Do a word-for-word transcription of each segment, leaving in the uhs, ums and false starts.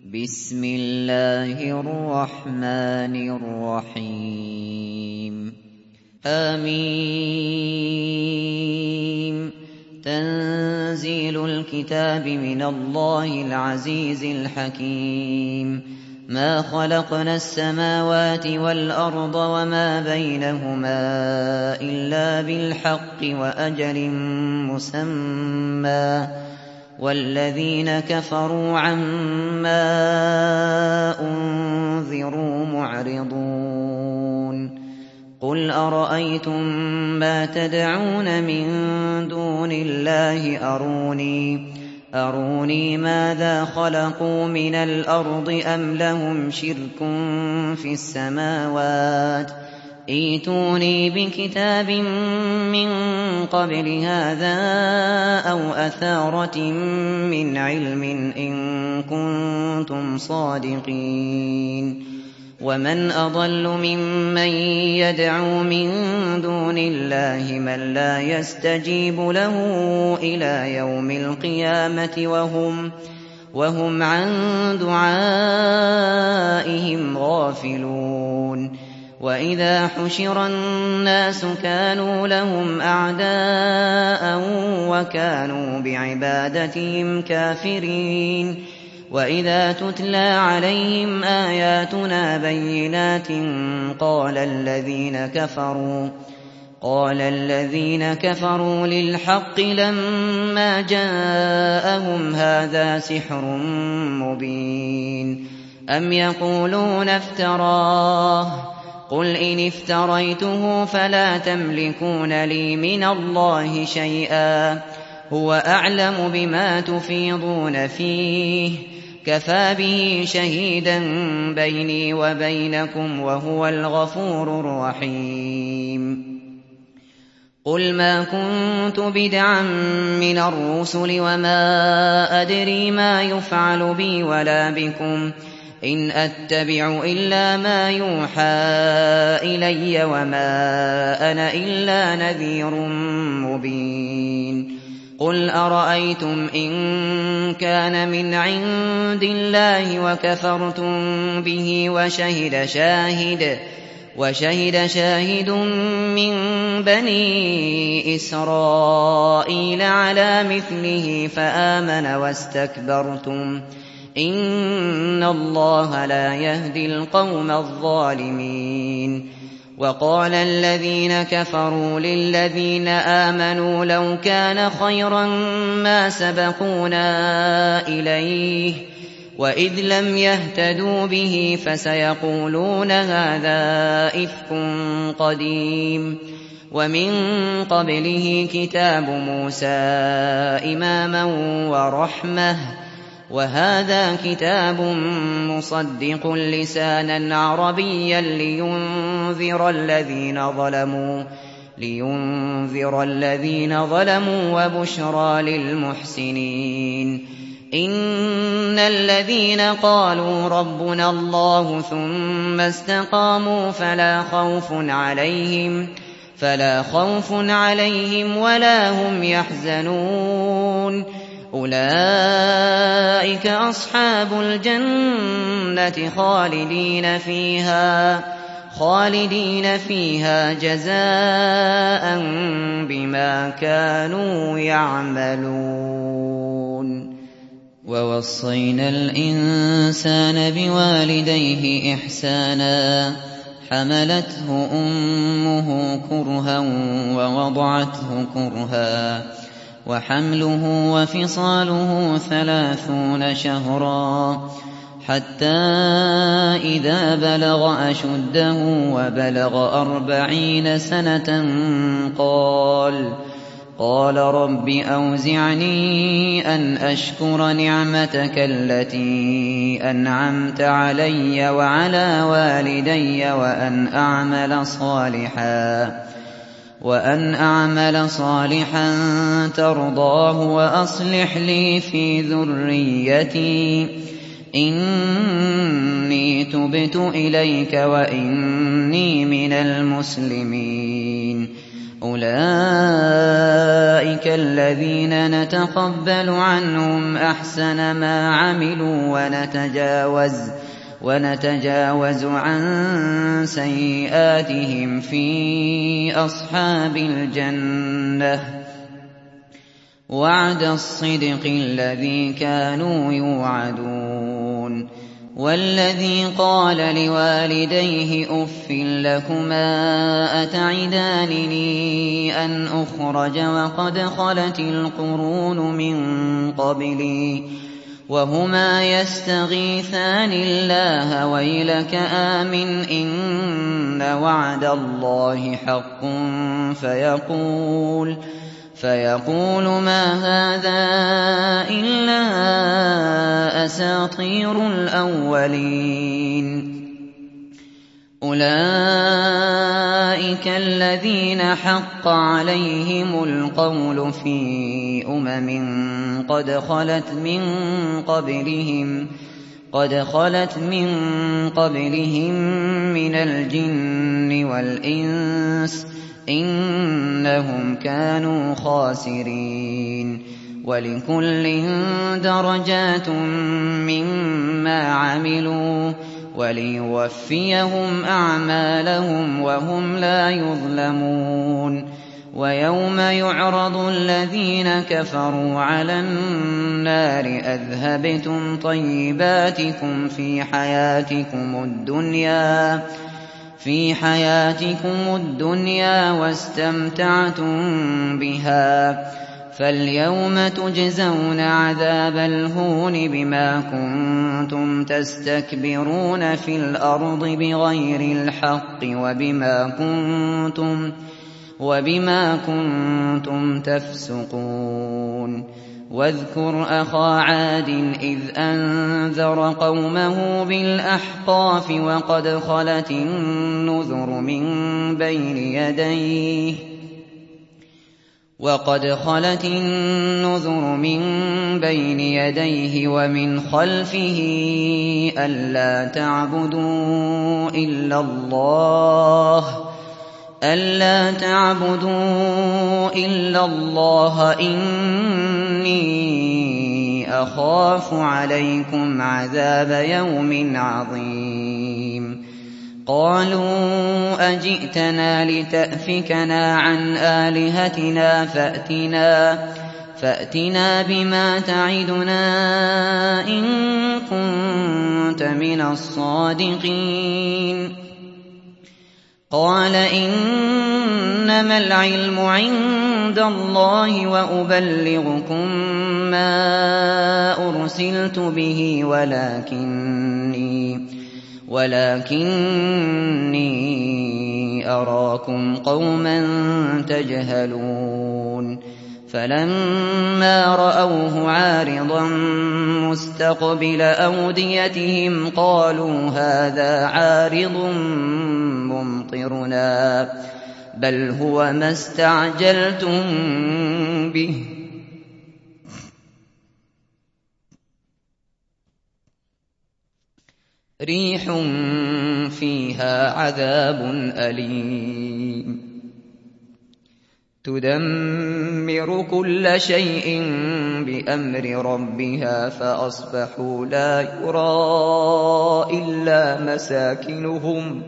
بسم الله الرحمن الرحيم آمين. تنزيل الكتاب من الله العزيز الحكيم. ما خلقنا السماوات والأرض وما بينهما إلا بالحق وأجل مسمى، والذين كفروا عما أنذروا معرضون. قل أرأيتم ما تدعون من دون الله أروني أروني ماذا خلقوا من الأرض أم لهم شرك في السماوات؟ ائتوني بكتاب من قبل هذا أو أثارة من علم إن كنتم صادقين. ومن أضل ممن يدعو من دون الله من لا يستجيب له إلى يوم القيامة وهم, وهم عن دعائهم غافلون. وإذا حشر الناس كانوا لهم أعداء وكانوا بعبادتهم كافرين. وإذا تتلى عليهم آياتنا بينات قال الذين كفروا قال الذين كفروا للحق لما جاءهم هذا سحر مبين. أم يقولون افتراه؟ قل إن افتريته فلا تملكون لي من الله شيئا، هو أعلم بما تفيضون فيه، كفى به شهيدا بيني وبينكم وهو الغفور الرحيم. قل ما كنت بدعا من الرسل وما أدري ما يفعل بي ولا بكم، إن أتبع إلا ما يوحى إلي وما أنا إلا نذير مبين. قل أرأيتم إن كان من عند الله وكفرتم به وشهد شاهد وشهد شاهد من بني إسرائيل على مثله فآمن واستكبرتم، إن الله لا يهدي القوم الظالمين. وقال الذين كفروا للذين آمنوا لو كان خيرا ما سبقونا إليه، وإذ لم يهتدوا به فسيقولون هذا إفك قديم. ومن قبله كتاب موسى إماما ورحمة، وهذا كتاب مصدق لسانا عربيا لينذر الذين ظلموا لينذر الذين ظلموا وبشرى للمحسنين. إن الذين قالوا ربنا الله ثم استقاموا فلا خوف عليهم فلا خوف عليهم ولا هم يحزنون. أولئك أصحاب الجنة خالدين فيها خالدين فيها جزاء بما كانوا يعملون. ووصينا الإنسان بوالديه إحسانا، حملته أمه كرها ووضعته كرها، وحمله وفصاله ثلاثون شهرا، حتى إذا بلغ أشده وبلغ أربعين سنة قال قال رب أوزعني أن أشكر نعمتك التي أنعمت علي وعلى والدي وأن أعمل صالحا وأن أعمل صالحا ترضاه وأصلح لي في ذريتي إني تبت إليك وإني من المسلمين. أولئك الذين نتقبل عنهم أحسن ما عملوا ونتجاوز ونتجاوز عن سيئاتهم في أصحاب الجنة وعد الصدق الذي كانوا يوعدون والذي قال لوالديه أف لكما أتعدانني أن أخرج وقد خلت القرون من قبلي وهما يستغيثان الله ويلك آمن إن وعد الله حق فيقول فيقول ما هذا إلا أساطير الأولين أولئك الذين حق عليهم القول في أمم قد خلت من قبلهم قد خلت من قبلهم من الجن والإنس إنهم كانوا خاسرين ولكل درجات مما عملوا وليوفيهم أعمالهم وهم لا يظلمون ويوم يعرض الذين كفروا على النار أذهبتم طيباتكم في حياتكم الدنيا في حياتكم الدنيا واستمتعتم بها فاليوم تجزون عذاب الهون بما كنتم تستكبرون في الأرض بغير الحق وبما كنتم وبما كنتم تفسقون واذكر أخا عاد إذ أنذر قومه بالأحقاف وقد خلت النذر من بين يديه وقد خلت النذر من بين يديه ومن خلفه ألا تعبدوا إلا الله ألا تعبدوا إلا الله إني أخاف عليكم عذاب يوم عظيم قالوا أجئتنا لتأفكنا عن آلهتنا فأتنا فأتنا بما تعدنا إن كنت من الصادقين قال إنما العلم عند الله وأبلغكم ما أرسلت به ولكني ولكني أراكم قوما تجهلون فلما رأوه عارضا مستقبل أوديتهم قالوا هذا عارض ممطرنا بل هو ما استعجلتم به ريح فيها عذاب أليم تدمر كل شيء بأمر ربها فأصبحوا لا يرى إلا مساكنهم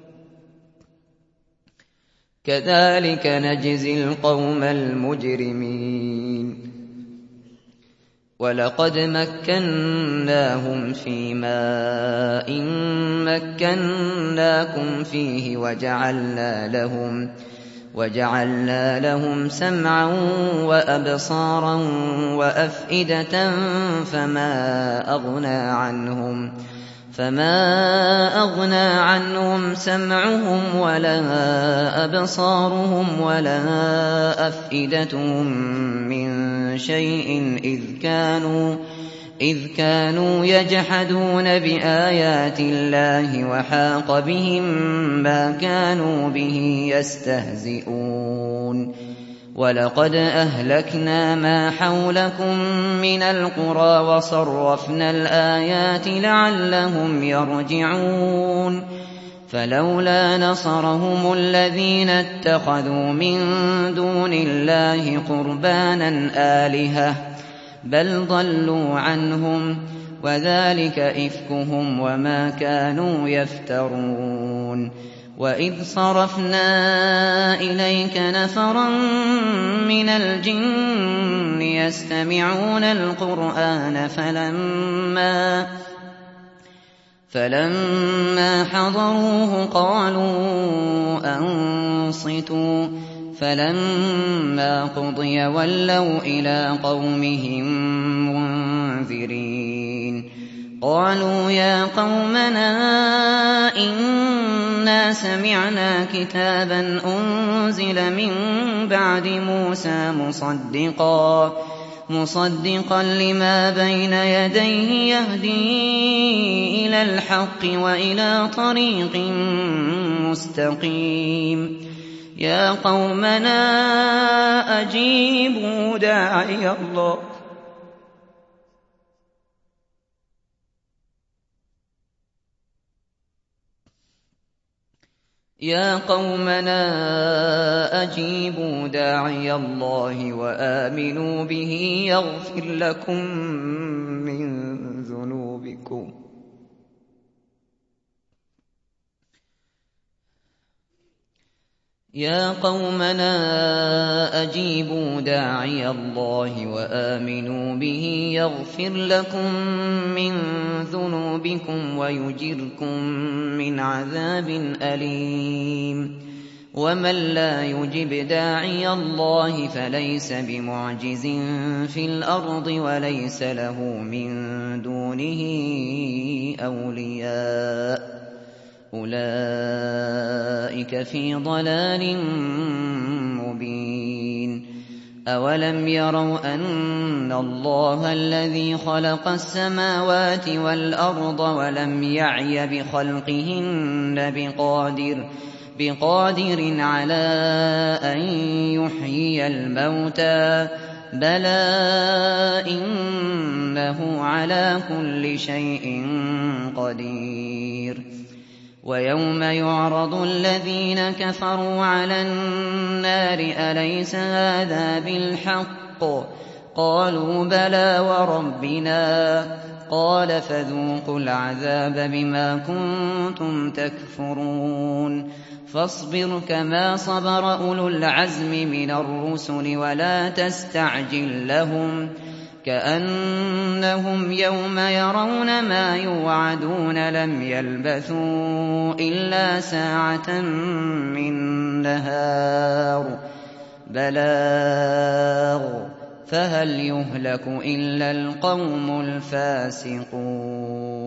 كذلك نجزي القوم المجرمين ولقد مكناهم في ماء مكناكم فيه وجعلنا لهم وجعلنا لهم سمعا وأبصارا وأفئدة فما أغنى عنهم فما أغنى عنهم سمعهم ولا أبصارهم ولا أفئدتهم من شيء إذ كانوا إذ كانوا يجحدون بآيات الله وحاق بهم ما كانوا به يستهزئون ولقد أهلكنا ما حولكم من القرى وصرفنا الآيات لعلهم يرجعون فلولا نصرهم الذين اتخذوا من دون الله قربانا آلهة بل ضلوا عنهم وذلك إفكهم وما كانوا يفترون وإذ صرفنا إليك نفرا من الجن يستمعون القرآن فلما فلما حضروه قالوا أنصتوا فلما قضي ولوا إلى قومهم منذرين قالوا يا قومنا إنا سمعنا كتابا أنزل من بعد موسى مصدقا مصدقا لما بين يديه يهدي إلى الحق وإلى طريق مستقيم يا قومنا أجيبوا داعي الله يا قومنا أجيبوا داعي الله وآمنوا به يغفر لكم من ذنوبكم يا قومنا أجيبوا داعي الله وآمنوا به يغفر لكم من ذنوبكم ويجركم من عذاب أليم ومن لا يجب داعي الله فليس بمعجز في الأرض وليس له من دونه أولياء أولئك في ضلال مبين أولم يروا أن الله الذي خلق السماوات والأرض ولم يعي بخلقهن بقادر بقادر على أن يحيي الموتى بلى إنه على كل شيء قدير ويوم يعرض الذين كفروا على النار أليس هذا بالحق قالوا بلى وربنا قال فذوقوا العذاب بما كنتم تكفرون فاصبر كما صبر أولو العزم من الرسل ولا تستعجل لهم كأنهم يوم يرون ما يوعدون لم يلبثوا إلا ساعة من نهار بلاغ فهل يهلك إلا القوم الفاسقون